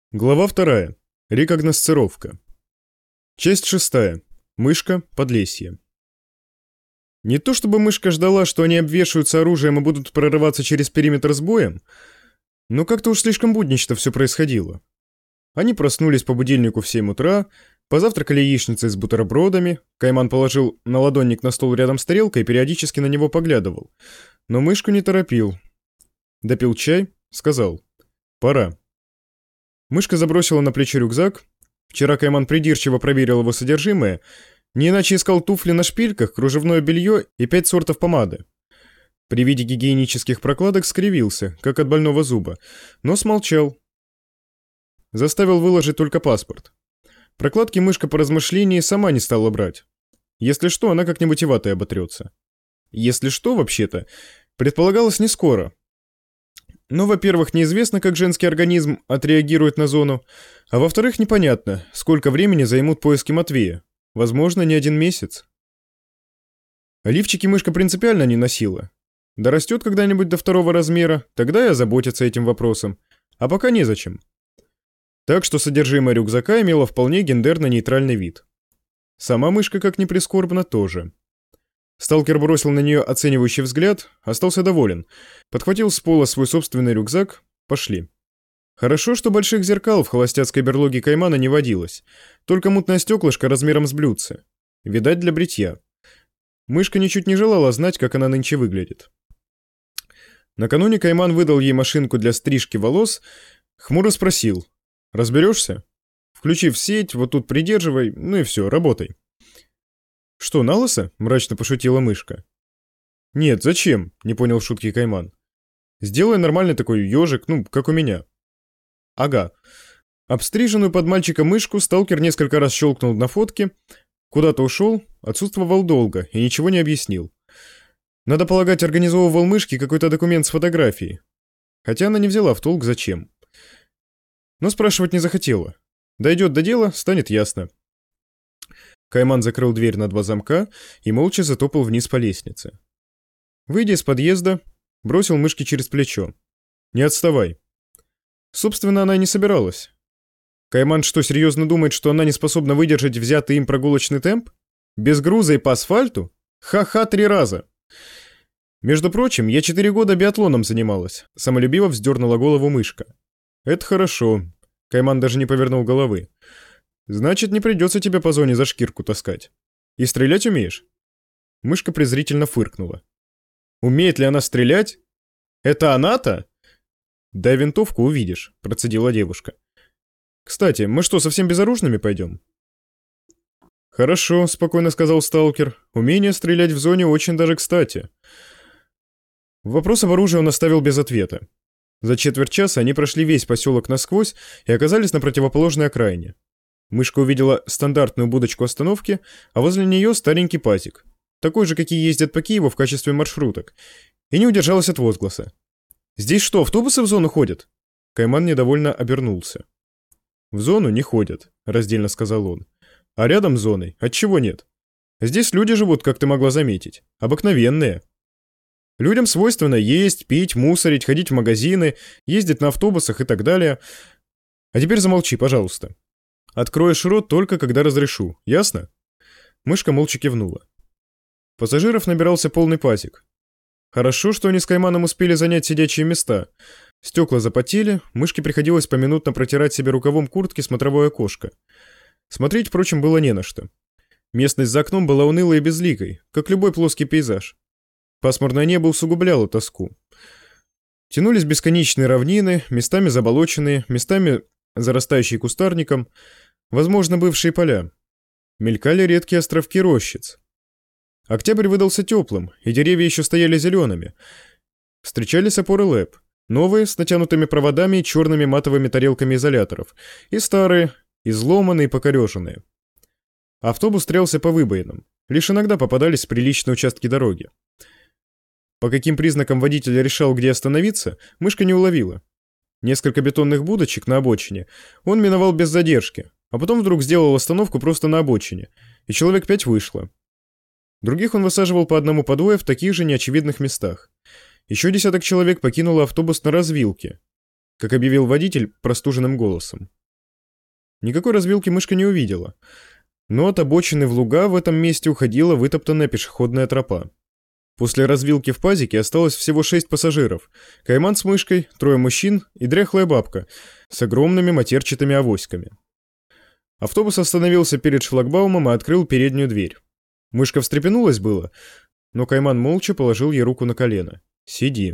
Глава 2. Рекогносцировка. Часть 6. Мышка, Подлесье. Не то чтобы мышка ждала, что они обвешаются оружием и будут прорываться через периметр с боем, но как-то уж слишком буднично все происходило. Они проснулись по будильнику в 7 утра, позавтракали яичницей с бутербродами, Кайман положил наладонник на стол рядом с тарелкой и периодически на него поглядывал, но мышку не торопил. Допил чай, сказал: «Пора». Мышка забросила на плечи рюкзак. Вчера Кайман придирчиво проверил его содержимое, не иначе искал туфли на шпильках, кружевное белье и 5 сортов помады. При виде гигиенических прокладок скривился, как от больного зуба, но смолчал. Заставил выложить только паспорт. Прокладки мышка по размышлении сама не стала брать. Если что, она как-нибудь и ватой оботрется. Если что, вообще-то, предполагалось не скоро. Но, во-первых, неизвестно, как женский организм отреагирует на зону, а во-вторых, непонятно, сколько времени займут поиски Матвея. Возможно, не 1 месяц. Лифчики мышка принципиально не носила. Дорастет когда-нибудь до 2 размера, тогда и озаботится этим вопросом. А пока незачем. Так что содержимое рюкзака имело вполне гендерно-нейтральный вид. Сама мышка, как ни прискорбно, тоже. Сталкер бросил на нее оценивающий взгляд, остался доволен. Подхватил с пола свой собственный рюкзак. Пошли. Хорошо, что больших зеркал в холостяцкой берлоге Каймана не водилось. Только мутное стеклышко размером с блюдце. Видать, для бритья. Мышка ничуть не желала знать, как она нынче выглядит. Накануне Кайман выдал ей машинку для стрижки волос, хмуро спросил: «Разберешься? Включи в сеть, вот тут придерживай, ну и все, работай». «Что, на лысо?» — мрачно пошутила мышка. «Нет, зачем?» — не понял шутки Кайман. «Сделай нормальный такой ежик, ну, как у меня». «Ага». Обстриженную под мальчика мышку сталкер несколько раз щелкнул на фотке, куда-то ушел, отсутствовал долго и ничего не объяснил. Надо полагать, организовывал мышке какой-то документ с фотографией. Хотя она не взяла в толк, зачем. Но спрашивать не захотела. Дойдет до дела, станет ясно. Кайман закрыл дверь на 2 замка и молча затопал вниз по лестнице. Выйдя из подъезда, бросил мышке через плечо: «Не отставай». Собственно, она и не собиралась. Кайман что, серьезно думает, что она не способна выдержать взятый им прогулочный темп? Без груза и по асфальту? Ха-ха 3 раза. Между прочим, я 4 года биатлоном занималась, самолюбиво вздернула голову мышка. Это хорошо. Кайман даже не повернул головы. Значит, не придется тебе по зоне за шкирку таскать. И стрелять умеешь? Мышка презрительно фыркнула. Умеет ли она стрелять? Это она-то? Дай винтовку, увидишь, процедила девушка. Кстати, мы что, совсем безоружными пойдем? Хорошо, спокойно сказал сталкер. Умение стрелять в зоне очень даже кстати. Вопрос об оружии он оставил без ответа. За четверть часа они прошли весь поселок насквозь и оказались на противоположной окраине. Мышка увидела стандартную будочку остановки, а возле нее старенький пазик, такой же, какие ездят по Киеву в качестве маршруток, и не удержалась от возгласа. «Здесь что, автобусы в зону ходят?» Кайман недовольно обернулся. «В зону не ходят», — раздельно сказал он. «А рядом с зоной? Отчего нет? Здесь люди живут, как ты могла заметить, обыкновенные. Людям свойственно есть, пить, мусорить, ходить в магазины, ездить на автобусах и так далее. А теперь замолчи, пожалуйста. Откроешь рот только когда разрешу, ясно?» Мышка молча кивнула. Пассажиров набирался полный пазик. Хорошо, что они с Кайманом успели занять сидячие места. Стекла запотели, мышке приходилось поминутно протирать себе рукавом куртки смотровое окошко. Смотреть, впрочем, было не на что. Местность за окном была унылой и безликой, как любой плоский пейзаж. Пасмурное небо усугубляло тоску. Тянулись бесконечные равнины, местами заболоченные, местами зарастающие кустарником, возможно, бывшие поля. Мелькали редкие островки рощиц. Октябрь выдался теплым, и деревья еще стояли зелеными. Встречались опоры ЛЭП, новые, с натянутыми проводами и черными матовыми тарелками изоляторов, и старые, изломанные и покореженные. Автобус трялся по выбоинам, лишь иногда попадались приличные участки дороги. По каким признакам водитель решал, где остановиться, мышка не уловила. Несколько бетонных будочек на обочине он миновал без задержки, а потом вдруг сделал остановку просто на обочине, и человек 5 вышло. Других он высаживал по одному, по двое в таких же неочевидных местах. Еще десяток человек покинуло автобус на развилке, как объявил водитель простуженным голосом. Никакой развилки мышка не увидела. Но от обочины в луга в этом месте уходила вытоптанная пешеходная тропа. После развилки в пазике осталось всего 6 пассажиров. Кайман с мышкой, 3 мужчин и дряхлая бабка с огромными матерчатыми авоськами. Автобус остановился перед шлагбаумом и открыл переднюю дверь. Мышка встрепенулась было, но Кайман молча положил ей руку на колено. «Сиди».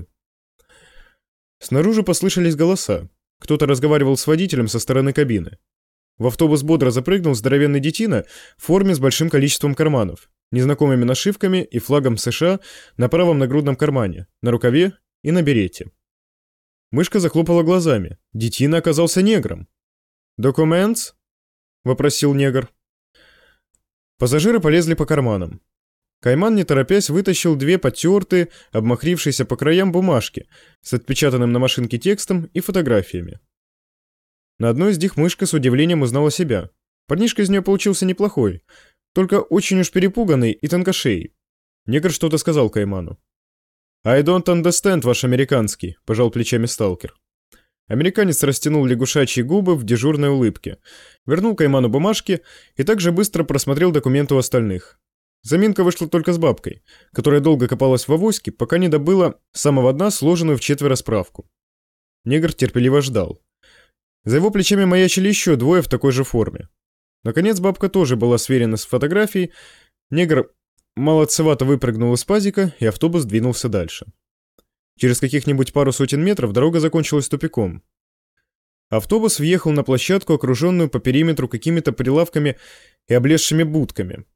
Снаружи послышались голоса. Кто-то разговаривал с водителем со стороны кабины. В автобус бодро запрыгнул здоровенный детина в форме с большим количеством карманов, незнакомыми нашивками и флагом США на правом нагрудном кармане, на рукаве и на берете. Мышка захлопала глазами. Детина оказался негром. «Документс?» — вопросил негр. Пассажиры полезли по карманам. Кайман, не торопясь, вытащил 2 потертые, обмахрившиеся по краям бумажки с отпечатанным на машинке текстом и фотографиями. На одной из них мышка с удивлением узнала себя. Парнишка из нее получился неплохой, только очень уж перепуганный и тонкошеей. Негр что-то сказал Кайману. «I don't understand ваш американский», — пожал плечами сталкер. Американец растянул лягушачьи губы в дежурной улыбке, вернул Кайману бумажки и также быстро просмотрел документы у остальных. Заминка вышла только с бабкой, которая долго копалась в авоське, пока не добыла с самого дна сложенную вчетверо справку. Негр терпеливо ждал. За его плечами маячили еще 2 в такой же форме. Наконец бабка тоже была сверена с фотографией, негр молодцевато выпрыгнул из пазика, и автобус двинулся дальше. Через каких-нибудь пару сотен метров дорога закончилась тупиком. Автобус въехал на площадку, окруженную по периметру какими-то прилавками и облезшими будками.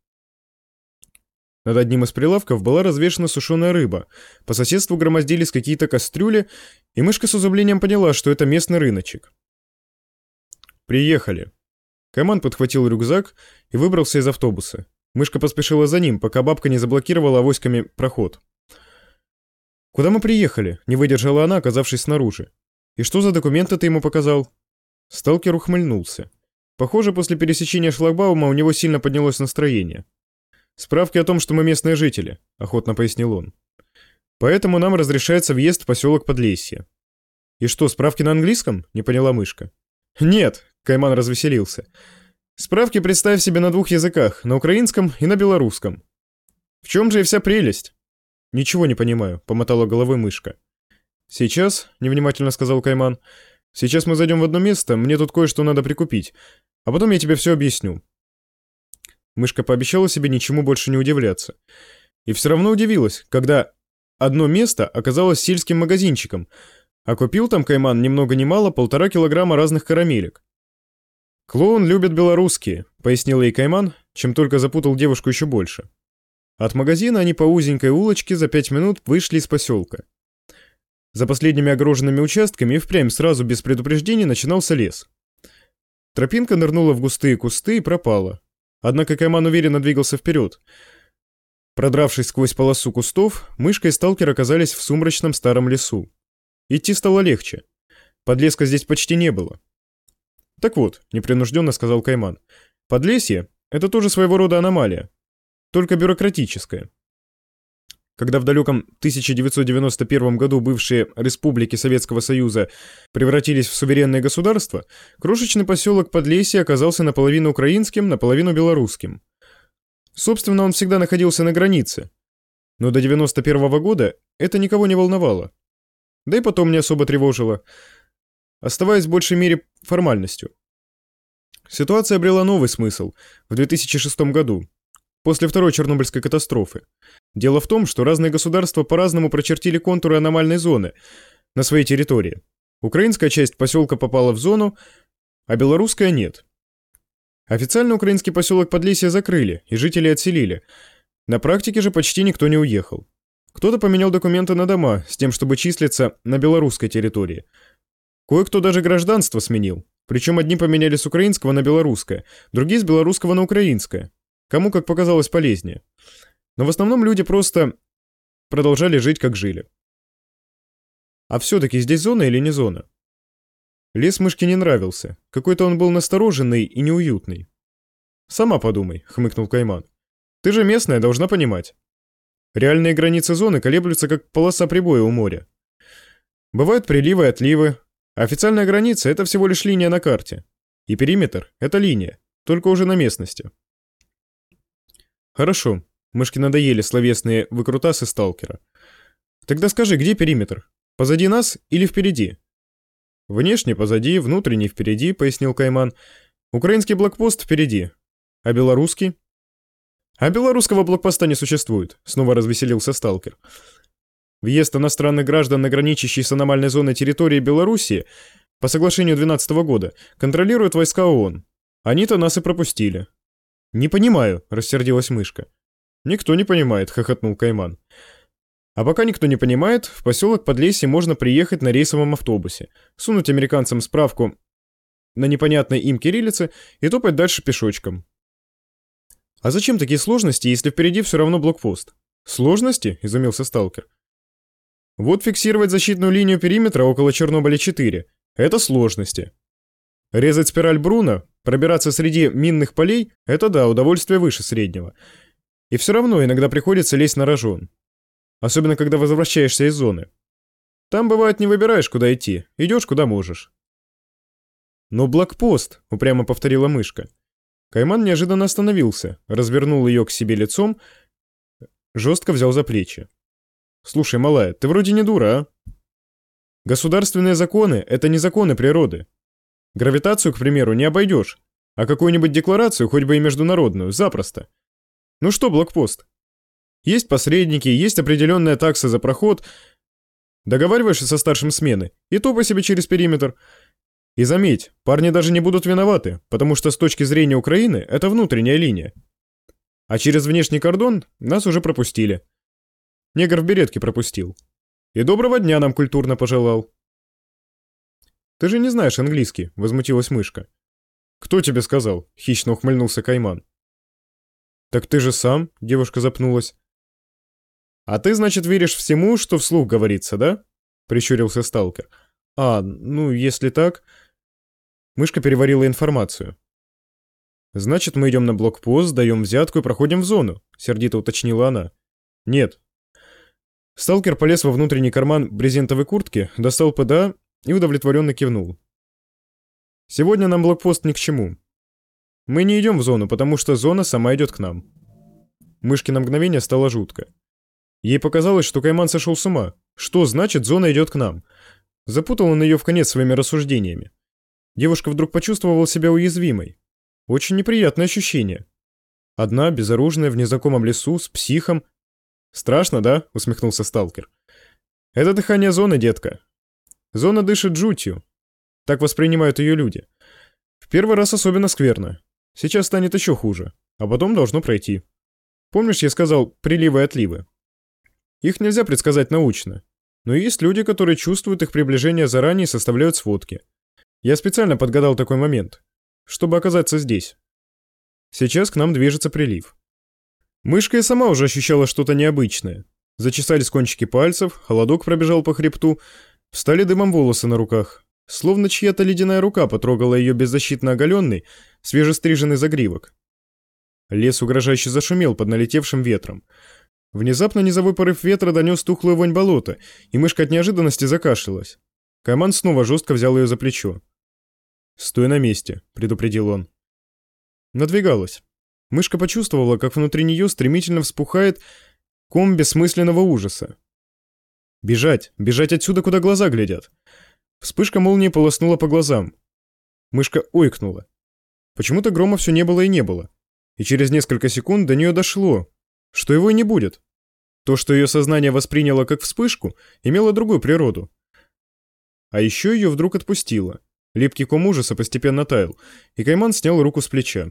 Над одним из прилавков была развешана сушеная рыба, по соседству громоздились какие-то кастрюли, и мышка с изумлением поняла, что это местный рыночек. «Приехали». Кайман подхватил рюкзак и выбрался из автобуса. Мышка поспешила за ним, пока бабка не заблокировала авоськами проход. «Куда мы приехали?» — не выдержала она, оказавшись снаружи. «И что за документы ты ему показал?» Сталкер ухмыльнулся. Похоже, после пересечения шлагбаума у него сильно поднялось настроение. «Справки о том, что мы местные жители», — охотно пояснил он. «Поэтому нам разрешается въезд в поселок Подлесье». «И что, справки на английском?» — не поняла мышка. «Нет», — Кайман развеселился. «Справки представь себе на 2 языках, на украинском и на белорусском». «В чем же и вся прелесть?» «Ничего не понимаю», — помотала головой мышка. «Сейчас», — невнимательно сказал Кайман, — «сейчас мы зайдем в одно место, мне тут кое-что надо прикупить, а потом я тебе все объясню». Мышка пообещала себе ничему больше не удивляться. И все равно удивилась, когда одно место оказалось сельским магазинчиком, а купил там Кайман ни много ни мало 1,5 килограмма разных карамелек. «Клоун любит белорусские», — пояснил ей Кайман, чем только запутал девушку еще больше. От магазина они по узенькой улочке за 5 минут вышли из поселка. За последними огороженными участками и впрямь сразу без предупреждения начинался лес. Тропинка нырнула в густые кусты и пропала. Однако Кайман уверенно двигался вперед. Продравшись сквозь полосу кустов, мышка и сталкер оказались в сумрачном старом лесу. Идти стало легче. Подлеска здесь почти не было. «Так вот», — непринужденно сказал Кайман, — «подлесье — это тоже своего рода аномалия, только бюрократическая. Когда в далеком 1991 году бывшие республики Советского Союза превратились в суверенные государства, крошечный поселок Подлесье оказался наполовину украинским, наполовину белорусским. Собственно, он всегда находился на границе, но до 91 года это никого не волновало. Да и потом не особо тревожило, оставаясь в большей мере формальностью. Ситуация обрела новый смысл в 2006 году, после второй Чернобыльской катастрофы. Дело в том, что разные государства по-разному прочертили контуры аномальной зоны на своей территории. Украинская часть поселка попала в зону, а белорусская нет. Официально украинский поселок Подлесье закрыли и жителей отселили. На практике же почти никто не уехал. Кто-то поменял документы на дома с тем, чтобы числиться на белорусской территории. Кое-кто даже гражданство сменил. Причем одни поменяли с украинского на белорусское, другие с белорусского на украинское. Кому как показалось полезнее. Но в основном люди просто продолжали жить, как жили. А все-таки здесь зона или не зона? Лес мышке не нравился. Какой-то он был настороженный и неуютный. «Сама подумай», — хмыкнул Кайман. «Ты же местная, должна понимать. Реальные границы зоны колеблются, как полоса прибоя у моря. Бывают приливы и отливы, а официальная граница — это всего лишь линия на карте. И периметр — это линия, только уже на местности. Хорошо, мышке надоели словесные выкрутасы сталкера. Тогда скажи, где периметр? Позади нас или впереди? Внешне позади, внутренне впереди, пояснил Кайман. Украинский блокпост впереди. А белорусский? А белорусского блокпоста не существует, снова развеселился сталкер. Въезд иностранных граждан на граничащей с аномальной зоной территории Белоруссии по соглашению 2012 года контролируют войска ООН. Они-то нас и пропустили. Не понимаю, рассердилась мышка. Никто не понимает, хохотнул Кайман. А пока никто не понимает, в поселок Подлесье можно приехать на рейсовом автобусе, сунуть американцам справку на непонятной им кириллице и топать дальше пешочком. А зачем такие сложности, если впереди все равно блокпост? Сложности? Изумился сталкер. Вот фиксировать защитную линию периметра около Чернобыля-4 – это сложности. Резать спираль Бруна, пробираться среди минных полей – это да, удовольствие выше среднего. И все равно иногда приходится лезть на рожон. Особенно, когда возвращаешься из зоны. Там, бывает, не выбираешь, куда идти, идешь, куда можешь. «Но блокпост», — упрямо повторила мышка. Кайман неожиданно остановился, развернул ее к себе лицом, жестко взял за плечи. «Слушай, малая, ты вроде не дура, а? Государственные законы — это не законы природы. Гравитацию, к примеру, не обойдешь, а какую-нибудь декларацию, хоть бы и международную, запросто. Ну что, блокпост? Есть посредники, есть определенная такса за проход. Договариваешься со старшим смены и топай себе через периметр. И заметь, парни даже не будут виноваты, потому что с точки зрения Украины это внутренняя линия. А через внешний кордон нас уже пропустили. Негр в беретке пропустил. И доброго дня нам культурно пожелал. Ты же не знаешь английский, возмутилась мышка. Кто тебе сказал? Хищно ухмыльнулся Кайман. Так ты же сам, девушка запнулась. А ты, значит, веришь всему, что вслух говорится, да? Прищурился сталкер. А, ну, если так... Мышка переварила информацию. Значит, мы идем на блокпост, даем взятку и проходим в зону, сердито уточнила она. Нет. Сталкер полез во внутренний карман брезентовой куртки, достал ПДА и удовлетворенно кивнул. Сегодня нам блокпост ни к чему. Мы не идем в зону, потому что зона сама идет к нам. Мышке на мгновение стало жутко. Ей показалось, что Кайман сошел с ума. Что значит зона идет к нам? Запутал он ее в конец своими рассуждениями. Девушка вдруг почувствовала себя уязвимой. Очень неприятное ощущение. Одна, безоружная, в незнакомом лесу, с психом. «Страшно, да?» — усмехнулся сталкер. «Это дыхание зоны, детка. Зона дышит жутью. Так воспринимают ее люди. В первый раз особенно скверно. Сейчас станет еще хуже, а потом должно пройти. Помнишь, я сказал приливы и отливы? Их нельзя предсказать научно. Но есть люди, которые чувствуют их приближение заранее и составляют сводки. Я специально подгадал такой момент, чтобы оказаться здесь. Сейчас к нам движется прилив. Мышка и сама уже ощущала что-то необычное. Зачесались кончики пальцев, холодок пробежал по хребту, встали дымом волосы на руках. Словно чья-то ледяная рука потрогала ее беззащитно оголенный, свежестриженный загривок. Лес угрожающе зашумел под налетевшим ветром. Внезапно низовой порыв ветра донес тухлую вонь болота, и мышка от неожиданности закашлялась. Кайман снова жестко взял ее за плечо. «Стой на месте», — предупредил он. Надвигалась. Мышка почувствовала, как внутри нее стремительно вспухает ком бессмысленного ужаса. Бежать, бежать отсюда, куда глаза глядят. Вспышка молнии полоснула по глазам. Мышка ойкнула. Почему-то грома все не было и не было. И через несколько секунд до нее дошло, что его и не будет. То, что ее сознание восприняло как вспышку, имело другую природу. А еще ее вдруг отпустило. Липкий ком ужаса постепенно таял, и Кайман снял руку с плеча.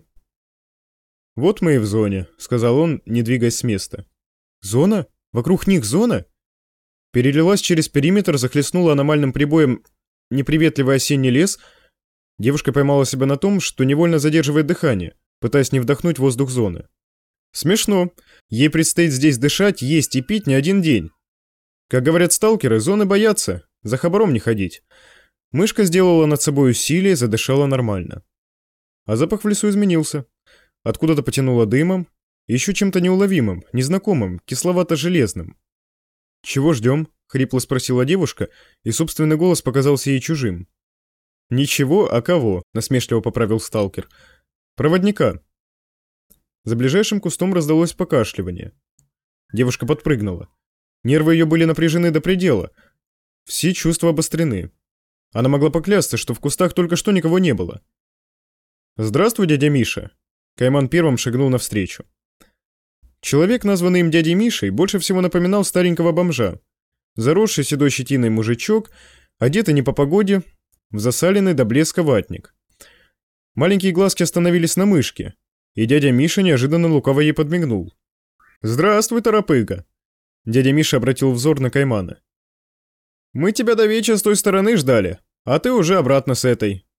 «Вот мы и в зоне», — сказал он, не двигаясь с места. «Зона? Вокруг них зона?» Перелилась через периметр, захлестнула аномальным прибоем неприветливый осенний лес. Девушка поймала себя на том, что невольно задерживает дыхание, пытаясь не вдохнуть воздух зоны. Смешно. Ей предстоит здесь дышать, есть и пить не один день. Как говорят сталкеры, зоны боятся, за хабаром не ходить. Мышка сделала над собой усилие, задышала нормально. А запах в лесу изменился. Откуда-то потянуло дымом, и еще чем-то неуловимым, незнакомым, кисловато-железным. «Чего ждем?» — хрипло спросила девушка, и собственный голос показался ей чужим. Ничего, а кого? Насмешливо поправил сталкер. Проводника. За ближайшим кустом раздалось покашливание. Девушка подпрыгнула. Нервы ее были напряжены до предела. Все чувства обострены. Она могла поклясться, что в кустах только что никого не было. «Здравствуй, дядя Миша!» Кайман первым шагнул навстречу. Человек, названный им дядей Мишей, больше всего напоминал старенького бомжа. Заросший седой щетиной мужичок, одетый не по погоде, в засаленный до блеска ватник. Маленькие глазки остановились на мышке, и дядя Миша неожиданно лукаво ей подмигнул. «Здравствуй, торопыга!» Дядя Миша обратил взор на Каймана. «Мы тебя до вечера с той стороны ждали, а ты уже обратно с этой.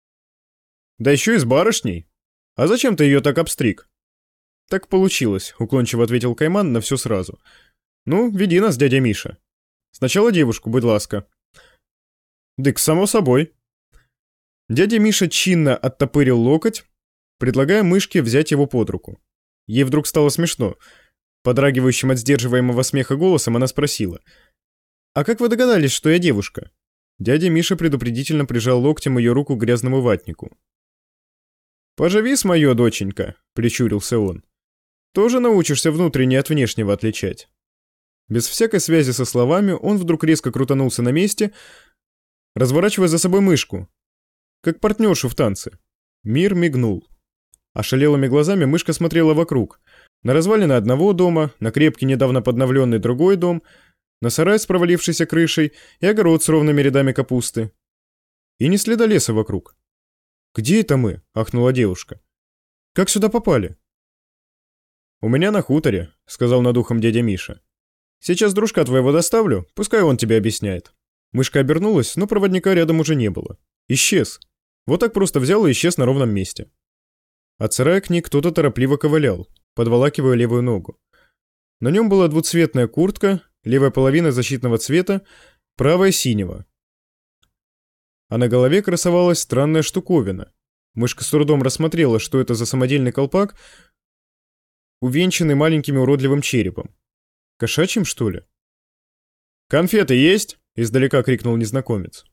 Да еще и с барышней. А зачем ты ее так обстриг?» «Так получилось», — уклончиво ответил Кайман на все сразу. «Ну, веди нас, дядя Миша. Сначала девушку, будь ласка». «Дык, само собой». Дядя Миша чинно оттопырил локоть, предлагая мышке взять его под руку. Ей вдруг стало смешно. Подрагивающим от сдерживаемого смеха голосом она спросила. «А как вы догадались, что я девушка?» Дядя Миша предупредительно прижал локтем ее руку к грязному ватнику. «Поживи с моё, доченька», — прищурился он. «Тоже научишься внутренне от внешнего отличать». Без всякой связи со словами он вдруг резко крутанулся на месте, разворачивая за собой мышку, как партнершу в танце. Мир мигнул. Ошалелыми глазами мышка смотрела вокруг. На развалины одного дома, на крепкий недавно подновленный другой дом, на сарай с провалившейся крышей и огород с ровными рядами капусты. И ни следа леса вокруг. «Где это мы?» — ахнула девушка. «Как сюда попали?» «У меня на хуторе», — сказал над ухом дядя Миша. «Сейчас дружка твоего доставлю, пускай он тебе объясняет». Мышка обернулась, но проводника рядом уже не было. Исчез. Вот так просто взял и исчез на ровном месте. От сарая к ней кто-то торопливо ковылял, подволакивая левую ногу. На нем была двуцветная куртка, левая половина защитного цвета, правая синего. А на голове красовалась странная штуковина. Мышка с трудом рассмотрела, что это за самодельный колпак, увенчанный маленьким уродливым черепом. Кошачьим, что ли? «Конфеты есть?» — издалека крикнул незнакомец.